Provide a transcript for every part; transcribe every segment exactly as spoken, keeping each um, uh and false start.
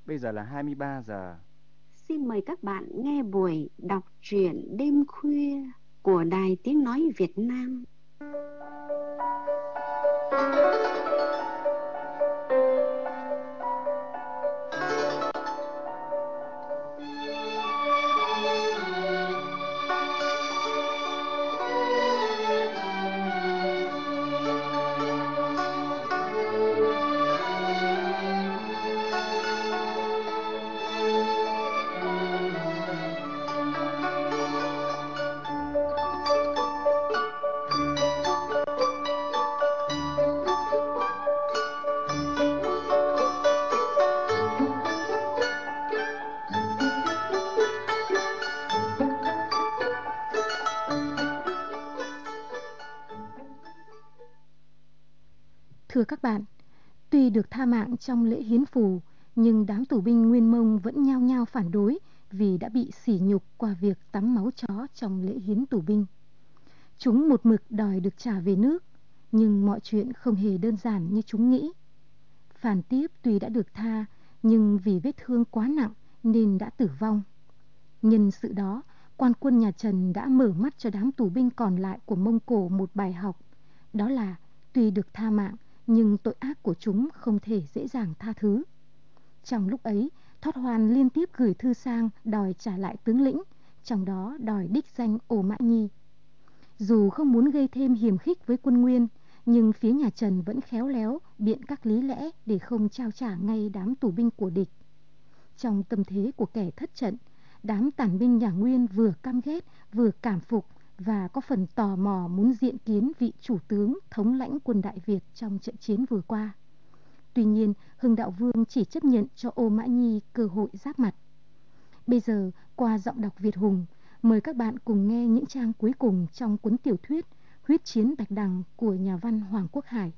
Bây giờ là hai mươi ba giờ. Xin mời các bạn nghe buổi đọc truyện đêm khuya của Đài Tiếng Nói Việt Nam. Thưa các bạn, tuy được tha mạng trong lễ hiến phù, nhưng đám tù binh Nguyên Mông vẫn nhao nhao phản đối vì đã bị sỉ nhục qua việc tắm máu chó trong lễ hiến tù binh. Chúng một mực đòi được trả về nước, nhưng mọi chuyện không hề đơn giản như chúng nghĩ. Phàn Tiếp tuy đã được tha, nhưng vì vết thương quá nặng nên đã tử vong. Nhân sự đó, quan quân nhà Trần đã mở mắt cho đám tù binh còn lại của Mông Cổ một bài học. Đó là tuy được tha mạng, nhưng tội ác của chúng không thể dễ dàng tha thứ. Trong lúc ấy, Thoát Hoan liên tiếp gửi thư sang đòi trả lại tướng lĩnh, trong đó đòi đích danh Ô Mã Nhi. Dù không muốn gây thêm hiềm khích với quân Nguyên, nhưng phía nhà Trần vẫn khéo léo biện các lý lẽ để không trao trả ngay đám tù binh của địch. Trong tâm thế của kẻ thất trận, đám tàn binh nhà Nguyên vừa căm ghét, vừa cảm phục và có phần tò mò muốn diện kiến vị chủ tướng thống lãnh quân Đại Việt trong trận chiến vừa qua. Tuy nhiên, Hưng Đạo Vương chỉ chấp nhận cho Ô Mã Nhi cơ hội giáp mặt. Bây giờ, qua giọng đọc Việt Hùng, mời các bạn cùng nghe những trang cuối cùng trong cuốn tiểu thuyết Huyết chiến Bạch Đằng của nhà văn Hoàng Quốc Hải.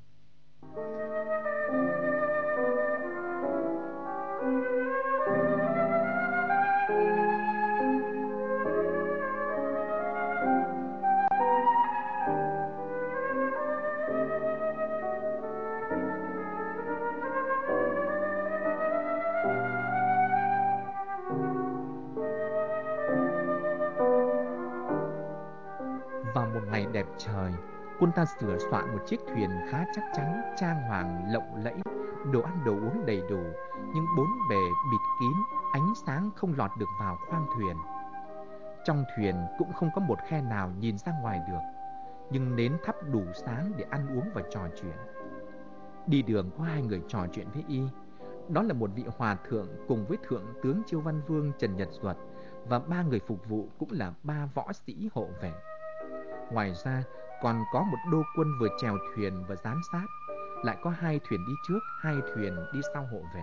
Vào một ngày đẹp trời, quân ta sửa soạn một chiếc thuyền khá chắc chắn, trang hoàng lộng lẫy, đồ ăn đồ uống đầy đủ, nhưng bốn bề bịt kín, ánh sáng không lọt được vào khoang thuyền. Trong thuyền cũng không có một khe nào nhìn ra ngoài được, nhưng nến thắp đủ sáng để ăn uống và trò chuyện. Đi đường có hai người trò chuyện với y, đó là một vị hòa thượng cùng với thượng tướng Chiêu Văn Vương Trần Nhật Duật và ba người phục vụ cũng là ba võ sĩ hộ vệ. Ngoài ra còn có một đô quân vừa chèo thuyền và giám sát, lại có hai thuyền đi trước, hai thuyền đi sau hộ vệ.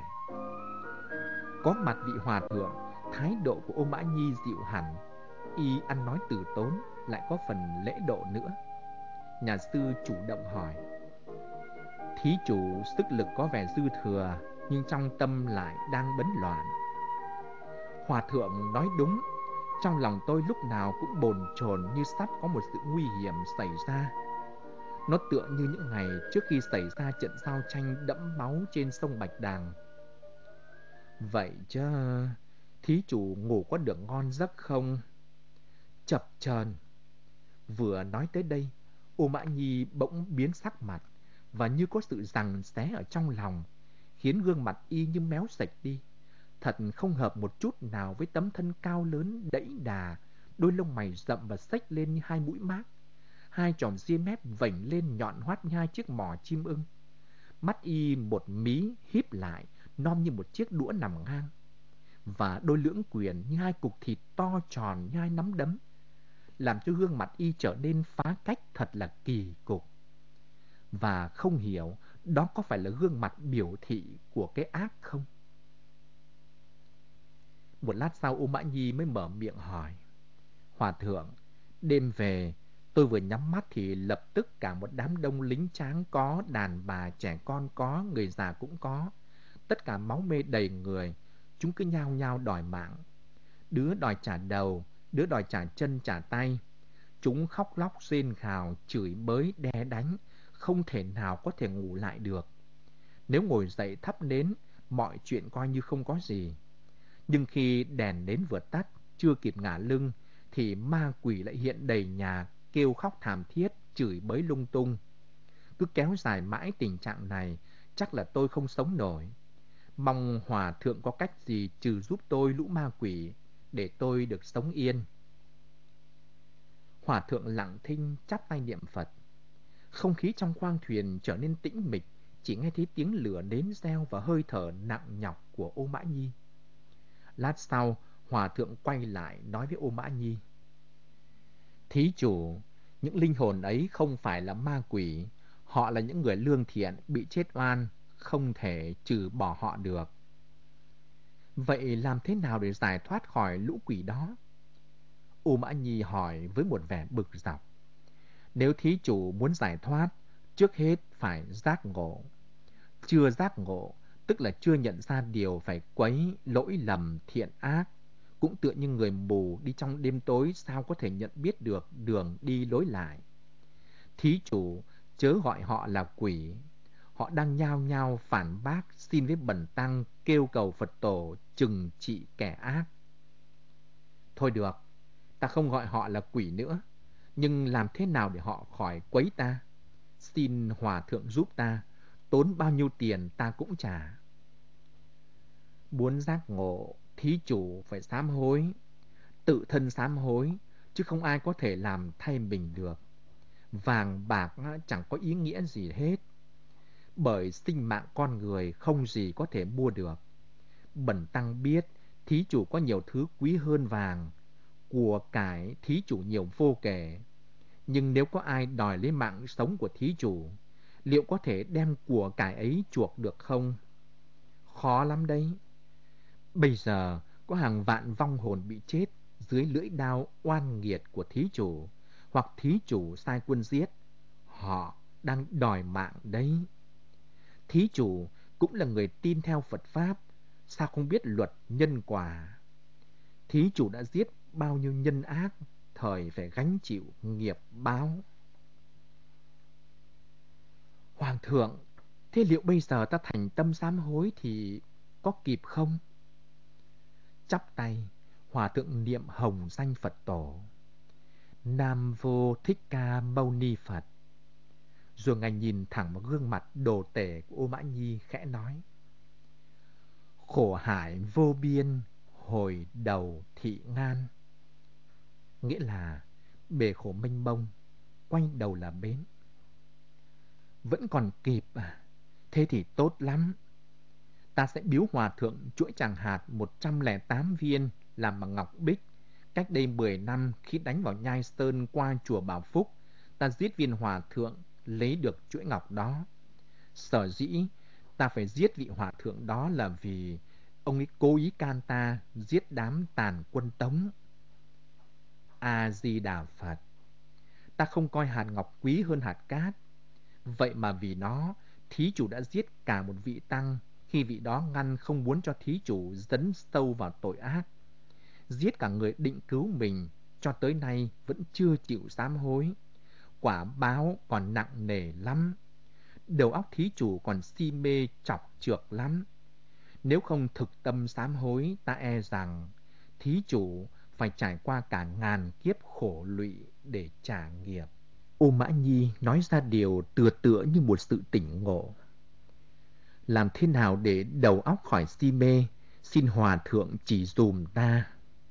Có mặt vị hòa thượng, thái độ của Ô Mã Nhi dịu hẳn, y ăn nói từ tốn, lại có phần lễ độ nữa. Nhà sư chủ động hỏi: "Thí chủ sức lực có vẻ dư thừa, nhưng trong tâm lại đang bấn loạn." Hòa thượng nói đúng, trong lòng tôi lúc nào cũng bồn chồn như sắp có một sự nguy hiểm xảy ra. Nó tựa như những ngày trước khi xảy ra trận giao tranh đẫm máu trên sông Bạch Đằng. Vậy chứ, thí chủ ngủ có được ngon giấc không? Chập chờn. Vừa nói tới đây, Ô Mã Nhi bỗng biến sắc mặt và như có sự giằng xé ở trong lòng, khiến gương mặt y như méo sạch đi. Thật không hợp một chút nào với tấm thân cao lớn đẫy đà, đôi lông mày rậm và xếch lên như hai mũi mác, hai tròm ria mép vểnh lên nhọn hoắt như hai chiếc mỏ chim ưng. Mắt y một mí híp lại, nom như một chiếc đũa nằm ngang, và đôi lưỡng quyền như hai cục thịt to tròn như hai nắm đấm, làm cho gương mặt y trở nên phá cách thật là kỳ cục. Và không hiểu đó có phải là gương mặt biểu thị của cái ác không? Một lát sau Ô Mã Nhi mới mở miệng hỏi: "Hòa thượng, đêm về tôi vừa nhắm mắt thì lập tức cả một đám đông lính tráng có, đàn bà trẻ con có, người già cũng có. Tất cả máu me đầy người, chúng cứ nhao nhao đòi mạng. Đứa đòi trả đầu, đứa đòi trả chân trả tay. Chúng khóc lóc rên khào, chửi bới, đe đánh, không thể nào có thể ngủ lại được. Nếu ngồi dậy thắp nến mọi chuyện coi như không có gì. Nhưng khi đèn đến vừa tắt, chưa kịp ngả lưng, thì ma quỷ lại hiện đầy nhà, kêu khóc thảm thiết, chửi bới lung tung. Cứ kéo dài mãi tình trạng này, chắc là tôi không sống nổi. Mong hòa thượng có cách gì trừ giúp tôi lũ ma quỷ, để tôi được sống yên. Hòa thượng lặng thinh chắp tay niệm Phật. Không khí trong khoang thuyền trở nên tĩnh mịch, chỉ nghe thấy tiếng lửa nến reo và hơi thở nặng nhọc của Ô Mã Nhi. Lát sau, hòa thượng quay lại nói với Ô Mã Nhi. Thí chủ, những linh hồn ấy không phải là ma quỷ, họ là những người lương thiện bị chết oan, không thể trừ bỏ họ được. Vậy làm thế nào để giải thoát khỏi lũ quỷ đó? Ô Mã Nhi hỏi với một vẻ bực dọc. Nếu thí chủ muốn giải thoát, trước hết phải giác ngộ. Chưa giác ngộ, tức là chưa nhận ra điều phải quấy, lỗi lầm, thiện ác. Cũng tựa như người mù đi trong đêm tối sao có thể nhận biết được đường đi lối lại. Thí chủ chớ gọi họ là quỷ. Họ đang nhao nhao phản bác xin với bần tăng kêu cầu Phật tổ trừng trị kẻ ác. Thôi được, ta không gọi họ là quỷ nữa. Nhưng làm thế nào để họ khỏi quấy ta? Xin hòa thượng giúp ta, tốn bao nhiêu tiền ta cũng trả. Muốn giác ngộ, thí chủ phải sám hối. Tự thân sám hối, chứ không ai có thể làm thay mình được. Vàng bạc chẳng có ý nghĩa gì hết. Bởi sinh mạng con người không gì có thể mua được. Bần tăng biết thí chủ có nhiều thứ quý hơn vàng, của cải thí chủ nhiều vô kể. Nhưng nếu có ai đòi lấy mạng sống của thí chủ, liệu có thể đem của cải ấy chuộc được không? Khó lắm đấy. Bây giờ có hàng vạn vong hồn bị chết dưới lưỡi đao oan nghiệt của thí chủ, hoặc thí chủ sai quân giết. Họ đang đòi mạng đấy. Thí chủ cũng là người tin theo Phật Pháp, sao không biết luật nhân quả? Thí chủ đã giết bao nhiêu nhân ác, thời phải gánh chịu nghiệp báo. Hoàng thượng, thế liệu bây giờ ta thành tâm sám hối thì có kịp không? Chắp tay, hòa thượng niệm hồng danh Phật tổ. Nam Vô Thích Ca Mâu Ni Phật. Rồi ngài nhìn thẳng vào gương mặt đồ tể của Ô Mã Nhi khẽ nói. Khổ hải vô biên, hồi đầu thị ngan. Nghĩa là bể khổ mênh mông, quay đầu là bến. Vẫn còn kịp à? Thế thì tốt lắm. Ta sẽ biếu hòa thượng chuỗi tràng hạt một trăm lẻ tám viên làm bằng ngọc bích. Cách đây mười năm khi đánh vào Nhai Sơn qua chùa Bảo Phúc, ta giết viên hòa thượng lấy được chuỗi ngọc đó. Sở dĩ ta phải giết vị hòa thượng đó là vì ông ấy cố ý can ta giết đám tàn quân Tống. A-di-đà Phật. Ta không coi hạt ngọc quý hơn hạt cát. Vậy mà vì nó, thí chủ đã giết cả một vị tăng, khi vị đó ngăn không muốn cho thí chủ dấn sâu vào tội ác. Giết cả người định cứu mình, cho tới nay vẫn chưa chịu sám hối. Quả báo còn nặng nề lắm. Đầu óc thí chủ còn si mê chọc chược lắm. Nếu không thực tâm sám hối, ta e rằng thí chủ phải trải qua cả ngàn kiếp khổ lụy để trả nghiệp. Ô Mã Nhi nói ra điều tựa tựa như một sự tỉnh ngộ. Làm thế nào để đầu óc khỏi si mê, xin hòa thượng chỉ dùm ta.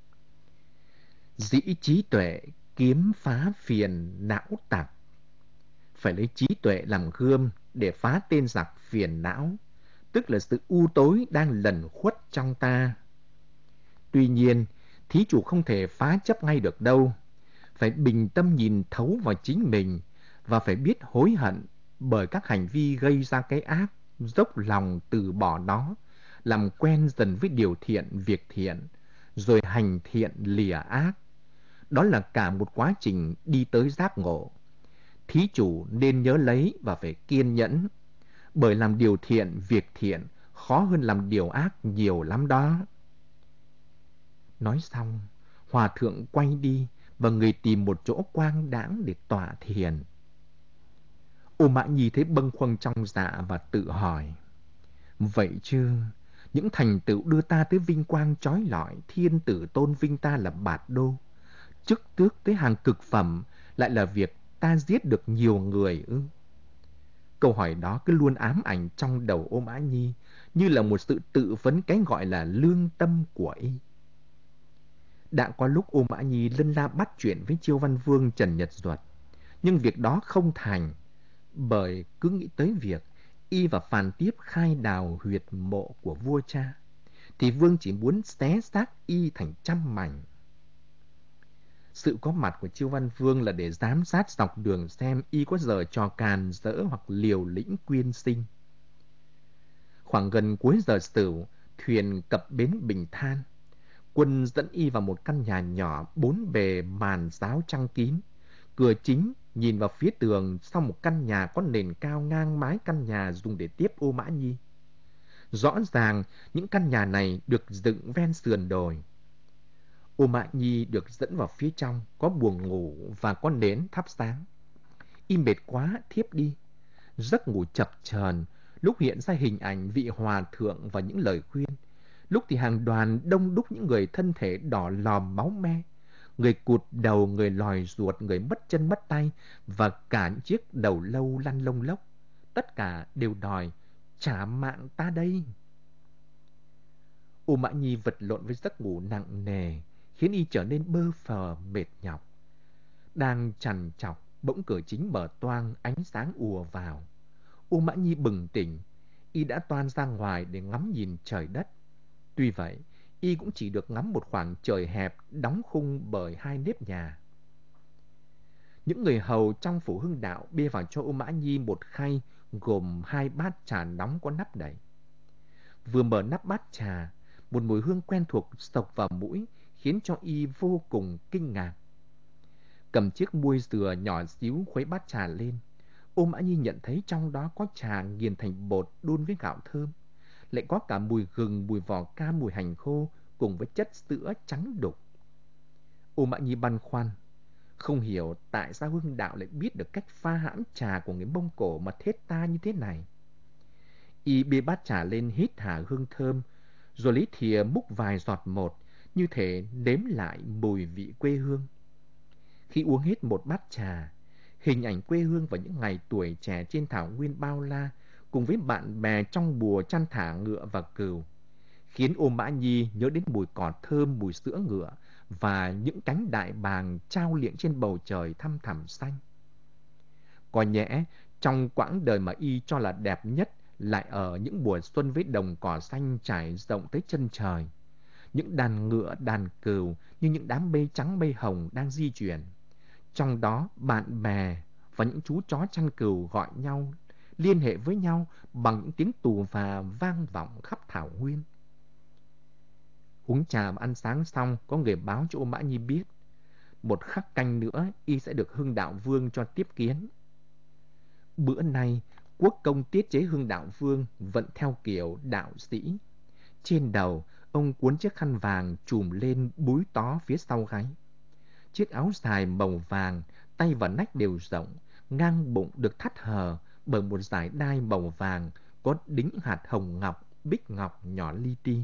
Dĩ trí tuệ kiếm phá phiền não tặc. Phải lấy trí tuệ làm gươm để phá tên giặc phiền não, tức là sự u tối đang lẩn khuất trong ta. Tuy nhiên, thí chủ không thể phá chấp ngay được đâu. Phải bình tâm nhìn thấu vào chính mình và phải biết hối hận bởi các hành vi gây ra cái ác, dốc lòng từ bỏ nó, làm quen dần với điều thiện, việc thiện, rồi hành thiện lìa ác. Đó là cả một quá trình đi tới giác ngộ. Thí chủ nên nhớ lấy và phải kiên nhẫn, bởi làm điều thiện, việc thiện khó hơn làm điều ác nhiều lắm đó. Nói xong, hòa thượng quay đi và người tìm một chỗ quang đãng để tọa thiền. Ô Mã Nhi thấy bâng khuâng trong dạ và tự hỏi, vậy chứ Những thành tựu đưa ta tới vinh quang chói lọi, thiên tử tôn vinh ta là bạt đô. Chức tước tới hàng cực phẩm lại là việc ta giết được nhiều người ư? Câu hỏi đó cứ luôn ám ảnh trong đầu Ô Mã Nhi, như là một sự tự vấn cái gọi là lương tâm của y. Đã có lúc Ô Mã Nhi lân la bắt chuyện với Chiêu Văn Vương Trần Nhật Duật, nhưng việc đó không thành, bởi cứ nghĩ tới việc y và Phàn Tiếp khai đào huyệt mộ của vua cha, thì Vương chỉ muốn xé xác y thành trăm mảnh. Sự có mặt của Chiêu Văn Vương là để giám sát dọc đường xem y có giở trò càn rỡ hoặc liều lĩnh quyên sinh. Khoảng gần cuối giờ sửu, thuyền cập bến Bình Than. Quân dẫn y vào một căn nhà nhỏ, bốn bề màn ráo trăng kín. Cửa chính nhìn vào phía tường, sau một căn nhà có nền cao ngang mái căn nhà dùng để tiếp Ô Mã Nhi. Rõ ràng những căn nhà này được dựng ven sườn đồi. Ô Mã Nhi được dẫn vào phía trong, có buồng ngủ và có nến thắp sáng. Y mệt quá, thiếp đi. Giấc ngủ chập chờn, lúc hiện ra hình ảnh vị hòa thượng và những lời khuyên, lúc thì hàng đoàn đông đúc những người thân thể đỏ lòm máu me, người cụt đầu, người lòi ruột, người mất chân mất tay, và cả những chiếc đầu lâu lăn lông lốc. Tất cả đều đòi trả mạng ta đây. Ô Mã Nhi vật lộn với giấc ngủ nặng nề, khiến y trở nên bơ phờ mệt nhọc. Đang trằn trọc, bỗng cửa chính mở toang, ánh sáng ùa vào. Ô Mã Nhi bừng tỉnh, y đã toan ra ngoài để ngắm nhìn trời đất. Tuy vậy, y cũng chỉ được ngắm một khoảng trời hẹp, đóng khung bởi hai nếp nhà. Những người hầu trong phủ Hưng Đạo bê vào cho Ô Mã Nhi một khay gồm hai bát trà nóng có nắp đậy. Vừa mở nắp bát trà, một mùi hương quen thuộc xộc vào mũi, khiến cho y vô cùng kinh ngạc. Cầm chiếc muôi dừa nhỏ xíu khuấy bát trà lên, Ô Mã Nhi nhận thấy trong đó có trà nghiền thành bột đun với gạo thơm, lại có cả mùi gừng, mùi vỏ cam, mùi hành khô cùng với chất sữa trắng đục. Ô Mã Nhi băn khoăn, không hiểu tại sao Hưng Đạo lại biết được cách pha hãm trà của người Mông Cổ mà thết ta như thế này. Y bê bát trà lên hít hà hương thơm, rồi lấy thìa múc vài giọt một, như thể nếm lại mùi vị quê hương. Khi uống hết một bát trà, hình ảnh quê hương và những ngày tuổi trẻ trên thảo nguyên bao la, cùng với bạn bè trong bùa chăn thả ngựa và cừu, khiến Ô Mã Nhi nhớ đến mùi cỏ thơm, mùi sữa ngựa và những cánh đại bàng trao liệng trên bầu trời thăm thẳm xanh. Có nhẽ, trong quãng đời mà y cho là đẹp nhất lại ở những mùa xuân với đồng cỏ xanh trải rộng tới chân trời. Những đàn ngựa, đàn cừu như những đám mây trắng mây hồng đang di chuyển. Trong đó, bạn bè và những chú chó chăn cừu gọi nhau, liên hệ với nhau bằng những tiếng tù và vang vọng khắp thảo nguyên. Uống trà và ăn sáng xong, có người báo cho Ô Mã Nhi biết, một khắc canh nữa y sẽ được Hưng Đạo Vương cho tiếp kiến. Bữa nay, quốc công tiết chế Hưng Đạo Vương vẫn theo kiểu đạo sĩ. Trên đầu, ông cuốn chiếc khăn vàng trùm lên búi tó phía sau gáy. Chiếc áo dài màu vàng, tay và nách đều rộng, ngang bụng được thắt hờ bởi một dải đai màu vàng có đính hạt hồng ngọc, bích ngọc nhỏ li ti.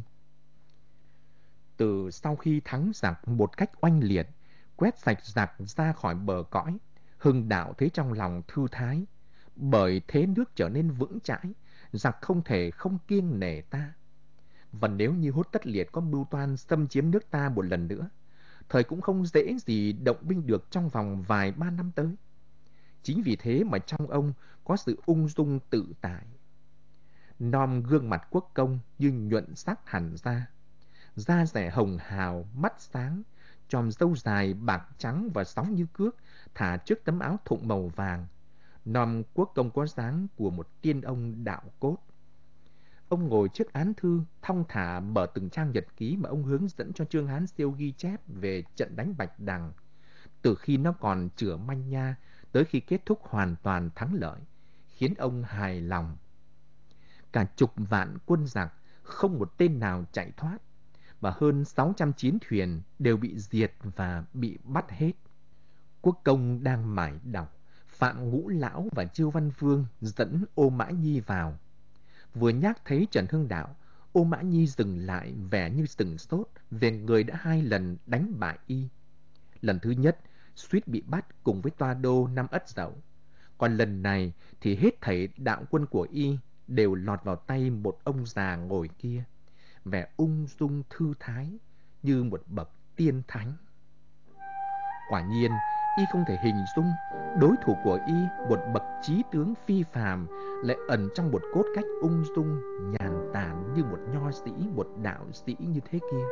Từ sau khi thắng giặc một cách oanh liệt, quét sạch giặc ra khỏi bờ cõi, Hưng Đạo thấy trong lòng thư thái, bởi thế nước trở nên vững chãi, giặc không thể không kiêng nể ta. Và nếu như Hốt Tất Liệt có mưu toan xâm chiếm nước ta một lần nữa, thời cũng không dễ gì động binh được trong vòng vài ba năm tới. Chính vì thế mà trong ông có sự ung dung tự tại. Nom gương mặt quốc công như nhuận sắc hẳn ra, da dẻ hồng hào, mắt sáng, chòm râu dài bạc trắng và sóng như cước, thả trước tấm áo thụng màu vàng. Nom quốc công có dáng của một tiên ông đạo cốt. Ông ngồi trước án thư, thong thả mở từng trang nhật ký mà ông hướng dẫn cho Trương Hán Siêu ghi chép về trận đánh Bạch Đằng, từ khi nó còn chửa manh nha tới khi kết thúc hoàn toàn thắng lợi, khiến ông hài lòng. Cả chục vạn quân giặc, không một tên nào chạy thoát, và hơn sáu trăm chiến thuyền đều bị diệt và bị bắt hết. Quốc công đang mải đọc, Phạm Ngũ Lão và Chiêu Văn Vương dẫn Ô Mã Nhi vào. Vừa nhắc thấy Trần Hưng Đạo, Ô Mã Nhi dừng lại vẻ như sửng sốt về người đã hai lần đánh bại y. Lần thứ nhất, suýt bị bắt cùng với Toa Đô năm Ất Dậu. Còn lần này thì hết thảy đạo quân của y đều lọt vào tay một ông già ngồi kia, vẻ ung dung thư thái như một bậc tiên thánh. Quả nhiên, y không thể hình dung đối thủ của y, một bậc trí tướng phi phàm, lại ẩn trong một cốt cách ung dung, nhàn tản như một nho sĩ, một đạo sĩ như thế kia.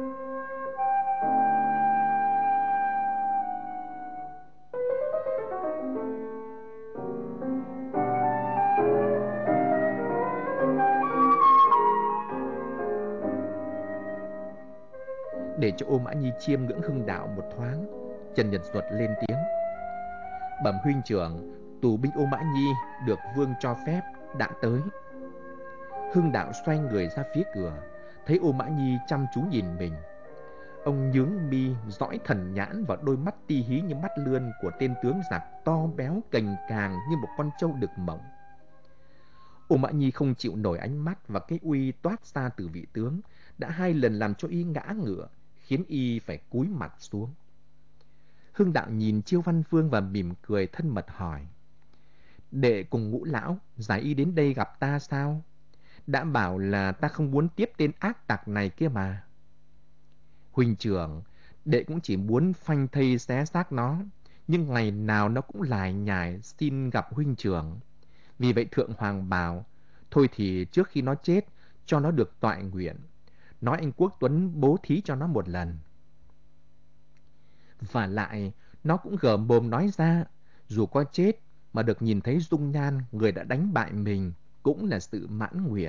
Để cho Ô Mã Nhi chiêm ngưỡng Hưng Đạo một thoáng, Trần Nhật Duật lên tiếng: Bẩm huynh trưởng, tù binh Ô Mã Nhi được vương cho phép đã tới. Hưng Đạo xoay người ra phía cửa, thấy Ô Mã Nhi chăm chú nhìn mình. Ông nhướng mi dõi thần nhãn vào đôi mắt ti hí như mắt lươn của tên tướng giặc to béo cành càng như một con trâu đực mộng. Ô Mã Nhi không chịu nổi ánh mắt và cái uy toát ra từ vị tướng đã hai lần làm cho y ngã ngửa, khiến y phải cúi mặt xuống. Hưng Đạo nhìn Chiêu Văn Vương và mỉm cười thân mật hỏi: Đệ cùng Ngũ lão giải y đến đây gặp ta sao? Đã bảo là ta không muốn tiếp tên ác tặc này kia mà. Huynh trưởng, đệ cũng chỉ muốn phanh thây xé xác nó, nhưng ngày nào nó cũng lải nhải xin gặp huynh trưởng. Vì vậy Thượng Hoàng bảo, thôi thì trước khi nó chết, cho nó được toại nguyện. Nói anh Quốc Tuấn bố thí cho nó một lần. Và lại, nó cũng gở mồm nói ra, dù có chết mà được nhìn thấy dung nhan người đã đánh bại mình cũng là sự mãn nguyện.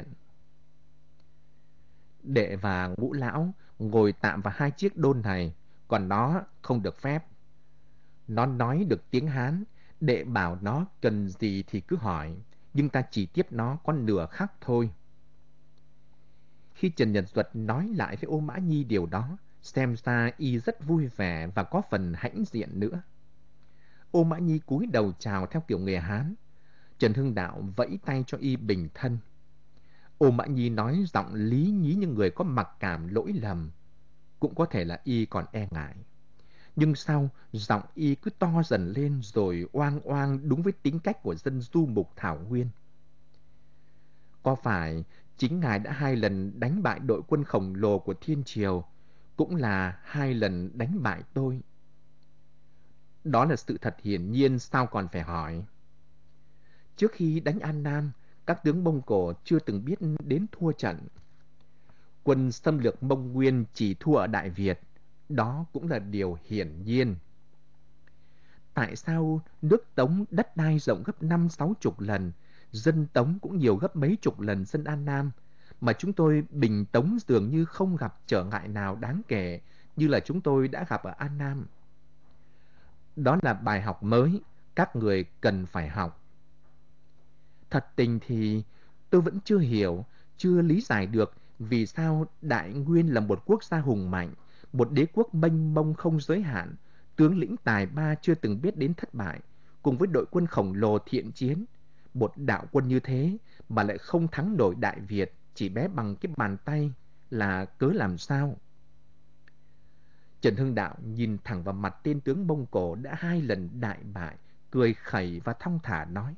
Đệ và Ngũ lão ngồi tạm vào hai chiếc đôn này, còn nó không được phép. Nó nói được tiếng Hán, đệ bảo nó cần gì thì cứ hỏi, nhưng ta chỉ tiếp nó có nửa khắc thôi. Khi Trần Nhật Duật nói lại với Ô Mã Nhi điều đó, xem ra y rất vui vẻ và có phần hãnh diện nữa. Ô Mã Nhi cúi đầu chào theo kiểu người Hán. Trần Hưng Đạo vẫy tay cho y bình thân. Ô Mã Nhi nói giọng lý nhí như người có mặc cảm lỗi lầm. Cũng có thể là y còn e ngại. Nhưng sau, giọng y cứ to dần lên rồi oang oang đúng với tính cách của dân du mục Thảo Nguyên. Có phải chính ngài đã hai lần đánh bại đội quân khổng lồ của Thiên Triều, cũng là hai lần đánh bại tôi? Đó là sự thật hiển nhiên, sao còn phải hỏi. Trước khi đánh An Nam, các tướng Mông Cổ chưa từng biết đến thua trận. Quân xâm lược Mông Nguyên chỉ thua ở Đại Việt, đó cũng là điều hiển nhiên. Tại sao nước Tống đất đai rộng gấp năm sáu chục lần, dân Tống cũng nhiều gấp mấy chục lần dân An Nam, mà chúng tôi bình Tống dường như không gặp trở ngại nào đáng kể như là chúng tôi đã gặp ở An Nam? Đó là bài học mới, các người cần phải học. Thật tình thì tôi vẫn chưa hiểu, chưa lý giải được vì sao Đại Nguyên là một quốc gia hùng mạnh, một đế quốc mênh mông không giới hạn, tướng lĩnh tài ba chưa từng biết đến thất bại, cùng với đội quân khổng lồ thiện chiến. Một đạo quân như thế mà lại không thắng nổi Đại Việt, chỉ bé bằng cái bàn tay, là cớ làm sao? Trần Hưng Đạo nhìn thẳng vào mặt tên tướng Mông Cổ đã hai lần đại bại, cười khẩy và thong thả nói: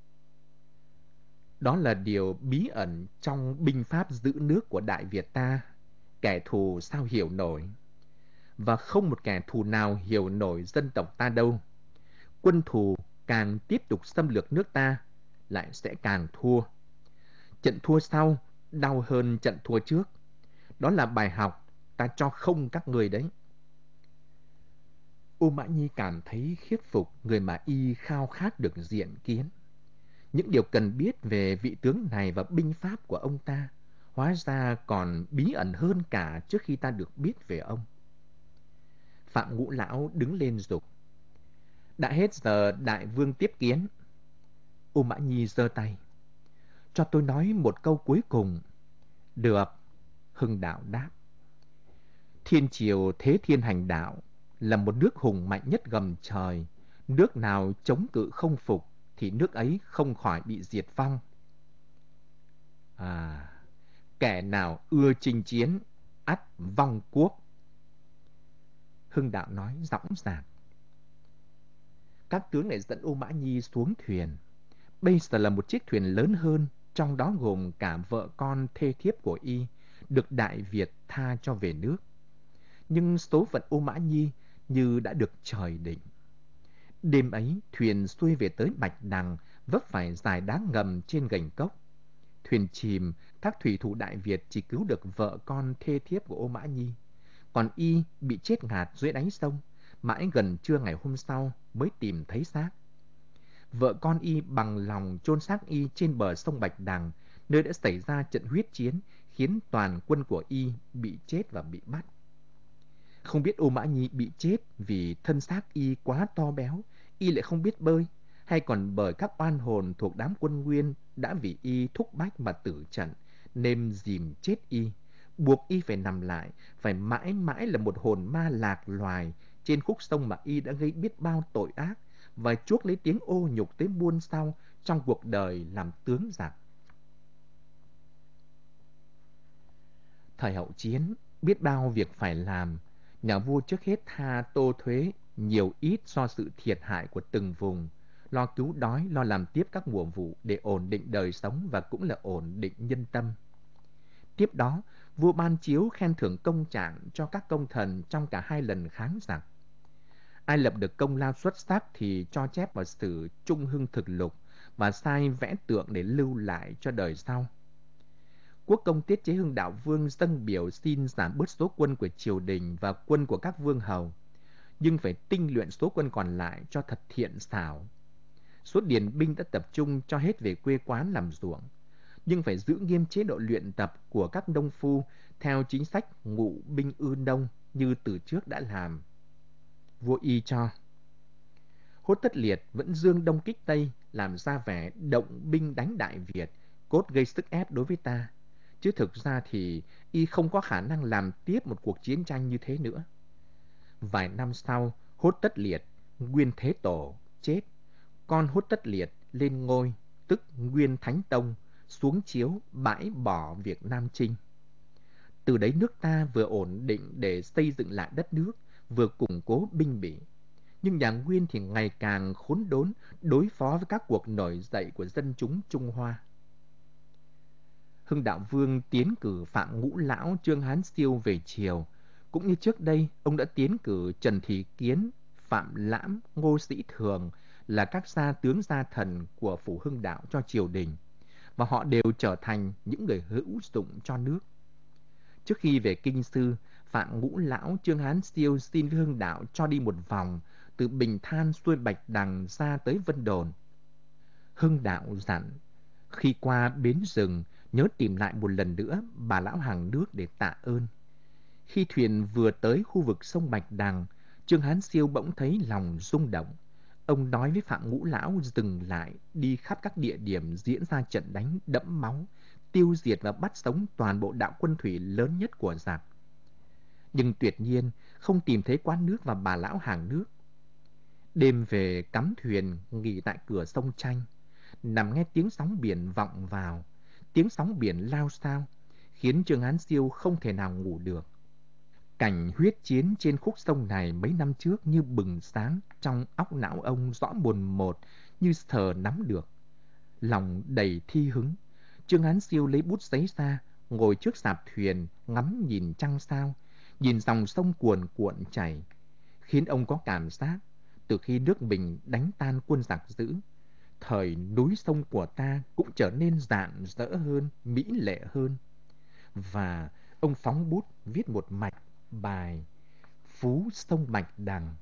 Đó là điều bí ẩn trong binh pháp giữ nước của Đại Việt ta, kẻ thù sao hiểu nổi. Và không một kẻ thù nào hiểu nổi dân tộc ta đâu. Quân thù càng tiếp tục xâm lược nước ta, lại sẽ càng thua. Trận thua sau đau hơn trận thua trước. Đó là bài học ta cho không các người đấy. Ô Mã Nhi cảm thấy khiếp phục người mà y khao khát được diện kiến. Những điều cần biết về vị tướng này và binh pháp của ông ta hóa ra còn bí ẩn hơn cả trước khi ta được biết về ông. Phạm Ngũ lão đứng lên dục: Đã hết giờ đại vương tiếp kiến. Ô Mã Nhi giơ tay: Cho tôi nói một câu cuối cùng. Được, Hưng Đạo đáp. Thiên Triều thế thiên hành đạo, là một nước hùng mạnh nhất gầm trời. Nước nào chống cự không phục thì nước ấy không khỏi bị diệt vong. À, kẻ nào ưa chinh chiến, ắt vong quốc. Hưng Đạo nói dõng dạc. Các tướng lại dẫn Ô Mã Nhi xuống thuyền. Bây giờ là một chiếc thuyền lớn hơn, trong đó gồm cả vợ con thê thiếp của y, được Đại Việt tha cho về nước. Nhưng số phận Ô Mã Nhi như đã được trời định. Đêm ấy, thuyền xuôi về tới Bạch Đằng, vấp phải dải đá ngầm trên gành cốc. Thuyền chìm, các thủy thủ Đại Việt chỉ cứu được vợ con thê thiếp của Ô Mã Nhi. Còn y bị chết ngạt dưới đáy sông, mãi gần trưa ngày hôm sau mới tìm thấy xác. Vợ con y bằng lòng chôn xác y trên bờ sông Bạch Đằng, nơi đã xảy ra trận huyết chiến, khiến toàn quân của y bị chết và bị bắt. Không biết Ô Mã Nhi bị chết vì thân xác y quá to béo, y lại không biết bơi, hay còn bởi các oan hồn thuộc đám quân Nguyên đã vì y thúc bách mà tử trận, nên dìm chết y, buộc y phải nằm lại, phải mãi mãi là một hồn ma lạc loài trên khúc sông mà y đã gây biết bao tội ác, và chuốc lấy tiếng ô nhục tới muôn sau trong cuộc đời làm tướng giặc. Thời hậu chiến, biết bao việc phải làm, nhà vua trước hết tha tô thuế nhiều ít do sự thiệt hại của từng vùng, lo cứu đói, lo làm tiếp các mùa vụ để ổn định đời sống và cũng là ổn định nhân tâm. Tiếp đó, vua ban chiếu khen thưởng công trạng cho các công thần trong cả hai lần kháng giặc. Ai lập được công lao xuất sắc thì cho chép vào sử Trung Hưng Thực Lục và sai vẽ tượng để lưu lại cho đời sau. Quốc công tiết chế Hưng Đạo Vương dâng biểu xin giảm bớt số quân của triều đình và quân của các vương hầu, nhưng phải tinh luyện số quân còn lại cho thật thiện xảo. Số điền binh đã tập trung cho hết về quê quán làm ruộng, nhưng phải giữ nghiêm chế độ luyện tập của các nông phu theo chính sách ngụ binh ư nông như từ trước đã làm. Vua y cho Hốt Tất Liệt vẫn dương đông kích tây, làm ra vẻ động binh đánh Đại Việt, cốt gây sức ép đối với ta. Chứ thực ra thì y không có khả năng làm tiếp một cuộc chiến tranh như thế nữa. Vài năm sau, Hốt Tất Liệt, Nguyên Thế Tổ, chết. Con Hốt Tất Liệt lên ngôi, tức Nguyên Thánh Tông, xuống chiếu bãi bỏ việc Nam Chinh. Từ đấy nước ta vừa ổn định để xây dựng lại đất nước, vừa củng cố binh bỉ. Nhưng nhà Nguyên thì ngày càng khốn đốn đối phó với các cuộc nổi dậy của dân chúng Trung Hoa. Hưng Đạo Vương tiến cử Phạm Ngũ Lão Trương Hán Siêu về triều. Cũng như trước đây, ông đã tiến cử Trần Thị Kiến, Phạm Lãm, Ngô Sĩ Thường là các gia tướng gia thần của phủ Hưng Đạo cho triều đình, và họ đều trở thành những người hữu dụng cho nước. Trước khi về kinh sư, Phạm Ngũ Lão Trương Hán Siêu xin với Hưng Đạo cho đi một vòng từ Bình Than xuôi Bạch Đằng ra tới Vân Đồn. Hưng Đạo dặn, khi qua bến rừng, nhớ tìm lại một lần nữa bà lão hàng nước để tạ ơn. Khi thuyền vừa tới khu vực sông Bạch Đằng, Trương Hán Siêu bỗng thấy lòng rung động. Ông nói với Phạm Ngũ Lão dừng lại, đi khắp các địa điểm diễn ra trận đánh đẫm máu, tiêu diệt và bắt sống toàn bộ đạo quân thủy lớn nhất của giặc. Nhưng tuyệt nhiên không tìm thấy quán nước và bà lão hàng nước. Đêm về cắm thuyền nghỉ tại cửa sông Chanh, nằm nghe tiếng sóng biển vọng vào, tiếng sóng biển lao xao, khiến Trương Hán Siêu không thể nào ngủ được. Cảnh huyết chiến trên khúc sông này mấy năm trước như bừng sáng trong óc não ông rõ mồn một, như sờ nắm được. Lòng đầy thi hứng, Trương Hán Siêu lấy bút giấy ra, ngồi trước sạp thuyền, ngắm nhìn trăng sao, nhìn dòng sông cuồn cuộn chảy, khiến ông có cảm giác từ khi nước mình đánh tan quân giặc dữ, thời núi sông của ta cũng trở nên rạng rỡ hơn, mỹ lệ hơn. Và ông phóng bút viết một mạch bài Phú Sông Bạch Đằng.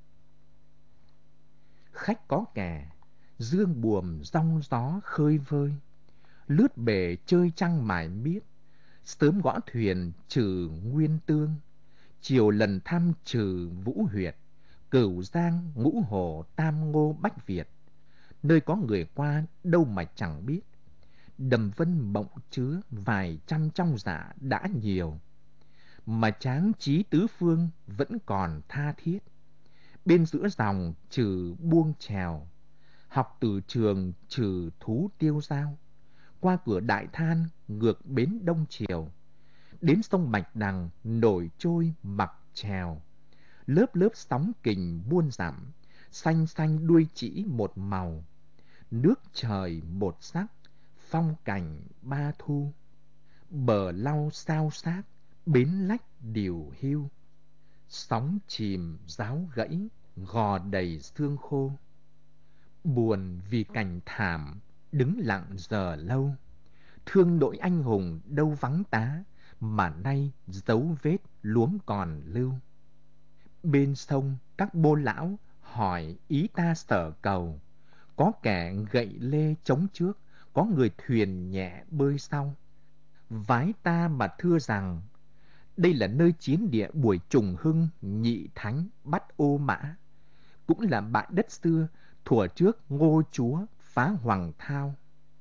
Khách có kẻ, dương buồm rong gió khơi vơi, lướt bể chơi trăng mải miết, sớm gõ thuyền trừ Nguyên Tương, chiều lần thăm trừ Vũ Huyệt, Cửu Giang, Ngũ Hồ, Tam Ngô, Bách Việt. Nơi có người qua đâu mà chẳng biết, đầm vân mộng chứa vài trăm trong dạ đã nhiều, mà tráng trí tứ phương vẫn còn tha thiết. Bên giữa dòng trừ buông chèo, học từ trường trừ thú tiêu dao, qua cửa Đại Than ngược bến Đông Triều, đến sông Bạch Đằng nổi trôi mặc chèo, lớp lớp sóng kình muôn dặm, xanh xanh đuôi chỉ một màu, nước trời một sắc, phong cảnh ba thu, bờ lau sao xác, bến lách điều hiu, sóng chìm ráo gãy, gò đầy xương khô. Buồn vì cảnh thảm, đứng lặng giờ lâu, thương nỗi anh hùng đâu vắng tá, mà nay dấu vết luống còn lưu. Bên sông các bô lão hỏi ý ta sở cầu, có kẻ gậy lê chống trước, có người thuyền nhẹ bơi sau. Vái ta mà thưa rằng, đây là nơi chiến địa buổi trùng hưng nhị thánh bắt ô mã, cũng là bãi đất xưa thuở trước Ngô Chúa phá Hoàng Thao.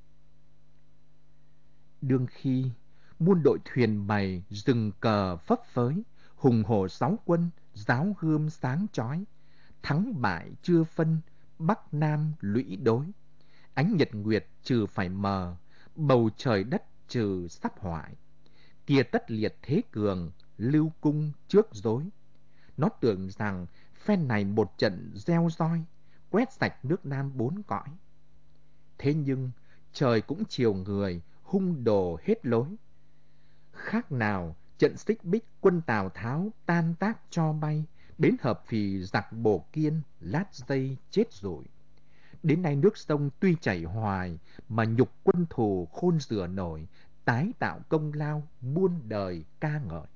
Đương khi muôn đội thuyền bày rừng cờ phấp phới, hùng hổ sáu quân giáo gươm sáng chói, thắng bại chưa phân, bắc nam lũy đối, ánh nhật nguyệt trừ phải mờ, bầu trời đất trừ sắp hoại, kia tất liệt thế cường, lưu cung trước dối. Nó tưởng rằng phen này một trận gieo roi, quét sạch nước Nam bốn cõi. Thế nhưng trời cũng chiều người, hung đồ hết lối. Khác nào trận xích bích quân Tào Tháo tan tác cho bay, bến Hợp Phì giặc Bổ Kiên lát giây chết rụi. Đến nay nước sông tuy chảy hoài, mà nhục quân thù khôn rửa nổi, tái tạo công lao muôn đời ca ngợi.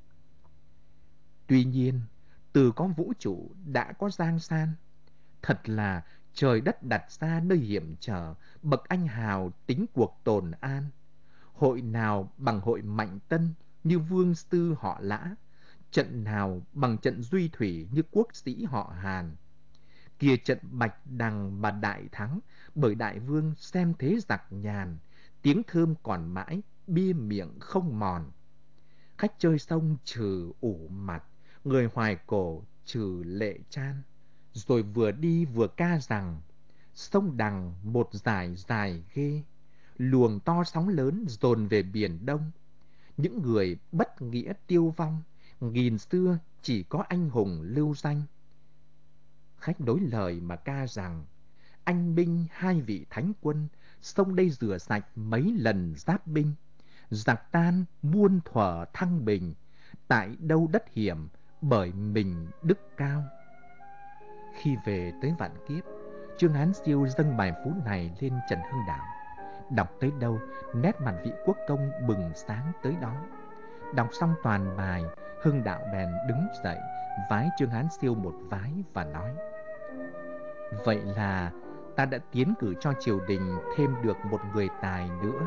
Tuy nhiên, từ có vũ trụ đã có giang san. Thật là trời đất đặt ra nơi hiểm trở, bậc anh hào tính cuộc tồn an. Hội nào bằng hội Mạnh Tân như vương sư họ Lã, trận nào bằng trận Duy Thủy như quốc sĩ họ Hàn. Kìa trận Bạch Đằng mà đại thắng, bởi đại vương xem thế giặc nhàn, tiếng thơm còn mãi, bia miệng không mòn. Khách chơi sông trừ ủ mặt, người hoài cổ trừ lệ chan. Rồi vừa đi vừa ca rằng, sông Đằng một dải dài ghê, luồng to sóng lớn dồn về biển Đông. Những người bất nghĩa tiêu vong, nghìn xưa chỉ có anh hùng lưu danh. Khách đối lời mà ca rằng, anh binh hai vị thánh quân, sông đây rửa sạch mấy lần giáp binh. Giặc tan muôn thuở thăng bình, tại đâu đất hiểm, bởi mình đức cao. Khi về tới Vạn Kiếp, Trương Hán Siêu dâng bài phú này lên Trần Hưng Đạo. Đọc tới đâu, nét mặt vị quốc công bừng sáng tới đó. Đọc xong toàn bài, Hưng Đạo bèn đứng dậy, vái Trương Hán Siêu một vái và nói: vậy là ta đã tiến cử cho triều đình thêm được một người tài nữa.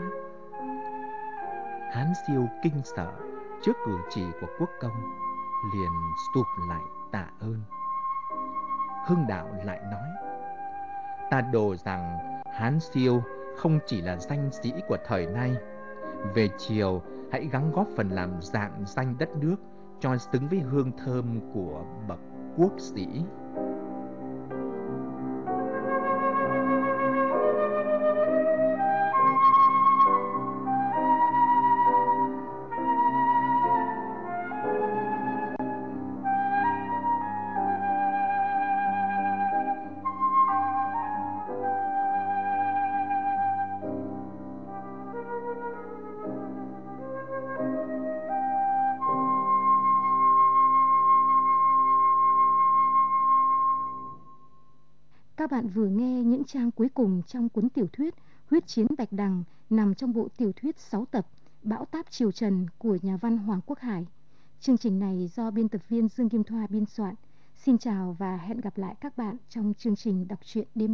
Hán Siêu kinh sợ trước cử chỉ của quốc công, liền sụp lại tạ ơn. Hưng Đạo lại nói: ta đồ rằng Hán Siêu không chỉ là danh sĩ của thời nay, về chiều hãy gắng góp phần làm rạng danh đất nước cho xứng với hương thơm của bậc quốc sĩ. Các bạn vừa nghe những trang cuối cùng trong cuốn tiểu thuyết Huyết chiến Bạch Đằng nằm trong bộ tiểu thuyết sáu tập Bão táp Triều Trần của nhà văn Hoàng Quốc Hải. Chương trình này do biên tập viên Dương Kim Thoa biên soạn. Xin chào và hẹn gặp lại các bạn trong chương trình đọc truyện đêm